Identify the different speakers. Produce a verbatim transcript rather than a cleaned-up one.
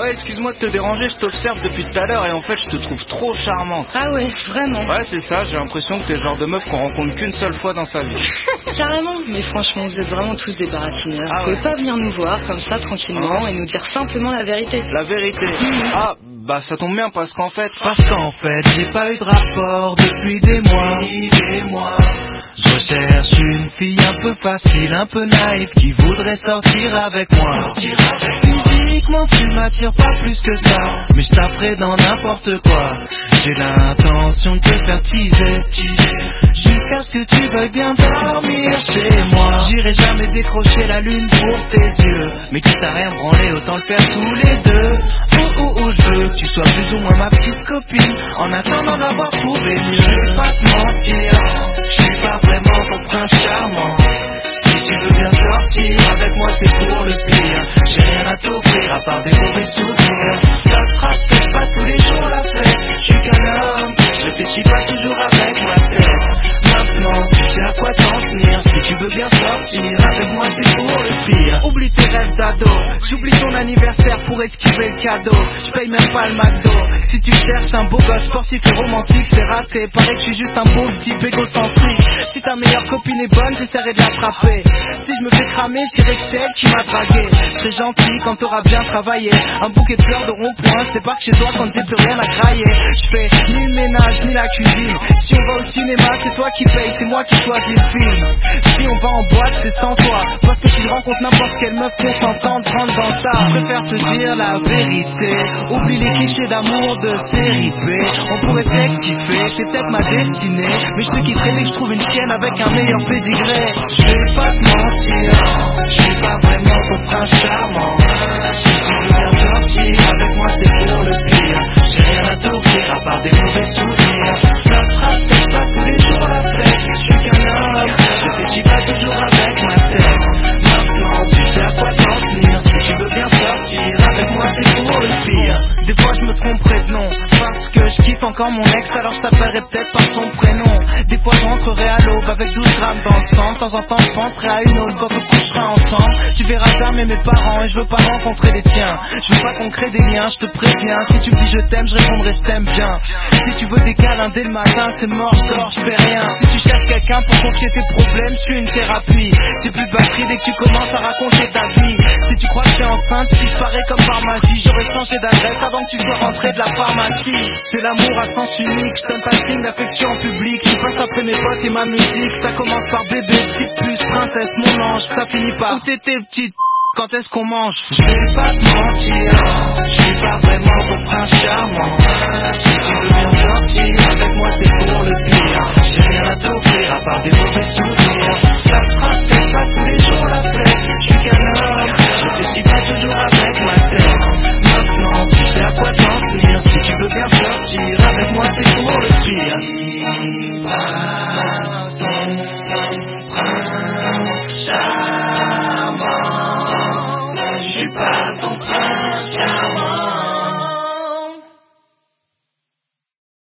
Speaker 1: Ouais, excuse-moi de te déranger, je t'observe depuis tout à l'heure et en fait je te trouve trop charmante.
Speaker 2: Ah ouais, vraiment.
Speaker 1: Ouais, c'est ça, j'ai l'impression que t'es le genre de meuf qu'on rencontre qu'une seule fois dans sa vie.
Speaker 2: Carrément, mais franchement, vous êtes vraiment tous des baratineurs.
Speaker 1: Ah
Speaker 2: vous pouvez
Speaker 1: ouais.
Speaker 2: pas venir nous voir comme ça tranquillement
Speaker 1: Ah.
Speaker 2: et nous dire simplement la vérité.
Speaker 1: La vérité.
Speaker 2: Mmh.
Speaker 1: Ah, bah ça tombe bien parce qu'en fait...
Speaker 3: Parce qu'en fait, j'ai pas eu de rapport depuis des mois. Des mois. Je recherche une fille un peu facile, un peu naïve, qui voudrait sortir avec moi. Sortir avec moi. Physiquement, tu m'attires pas plus que ça, mais je taperai dans n'importe quoi. J'ai l'intention de te faire teaser, teaser, jusqu'à ce que tu veuilles bien dormir chez moi. J'irai jamais décrocher la lune pour tes yeux, mais quitte à rien branler, autant le faire tous les deux. Où, où, où je veux que tu sois plus ou moins ma petite copine, en attendant d'avoir trouvé mieux. Je vais pas te mentir, je suis pas vraiment ton prince charmant. Si tu veux bien sortir avec moi, c'est pour le pire. J'ai rien à t'offrir à part des mauvais souvenirs. Ça sera peut-être pas tous les jours la fête, je suis qu'un homme, je réfléchis pas toujours avec ma tête. Maintenant tu sais à quoi t'en tenir. Si tu veux bien sortir avec moi, c'est pour le pire. Oublie tes rêves d'ado, j'oublie ton anniversaire pour esquiver le cadeau. Je paye même pas le McDo. Si tu cherches un beau gosse sportif et romantique, c'est raté. Paraît que je suis juste un pauvre type égocentrique. Si ta meilleure copine est bonne, j'essaierai de l'attraper. Si je me fais cramer, je dirais que c'est elle qui m'a dragué. Je serai gentil quand t'auras bien travaillé. Un bouquet de fleurs de rond-point, je débarque chez toi quand j'ai plus rien à grailler. Je fais ni le ménage ni la cuisine. Si on va au cinéma, c'est toi qui paye, c'est moi qui choisis le film. Si on va en boîte, c'est sans toi, parce que si je rencontre n'importe quelle meuf consentante, je rentre dans le tas. Je préfère te dire la vérité, oublie les clichés d'amour de série B. On pourrait peut-être kiffer, t'es peut-être ma destinée, mais je te quitterai dès que je trouve une chienne avec un meilleur pédigré. Je vais pas te mentir, je suis pas vraiment ton prince charmant. Si tu veux bien sortir avec moi, c'est pour le pire. J'ai rien à t'offrir à part des mauvais souvenirs. Ça sera peut-être pas tous les jours la fête, je suis qu'un homme, je réfléchis pas toujours avec ma tête. Maintenant tu sais à quoi t'en tenir. Si tu veux bien sortir avec moi, c'est pour le pire. Des fois je me tromperai de nom, parce que je kiffe encore mon ex, alors je t'appellerai peut-être par son prénom. Des fois je rentrerai à l'aube avec douze grammes dans le sang. De temps en temps je penserai à une autre quand on couchera ensemble. Tu verras jamais mes parents et je veux pas rencontrer les tiens. Je veux pas qu'on crée des liens, je te préviens. Si tu me dis je t'aime, je répondrai je t'aime bien. Si tu veux des câlins dès le matin, c'est mort, je dors, je fais rien. Si tu cherches quelqu'un pour confier tes problèmes, je suis une thérapie. J'ai plus de batterie dès que tu commences à raconter ta vie. Si tu crois que t'es enceinte, je disparais comme par magie. J'aurais changé d'adresse avant que tu sois rentré de la pharmacie. C'est l'amour à sens unique, je donne pas signe d'affection en public. Je passe après mes potes et ma musique. Ça commence par bébé, petite puce, princesse, mon ange. Ça finit par où t'étais petite, quand est-ce qu'on mange? Je vais pas te mentir.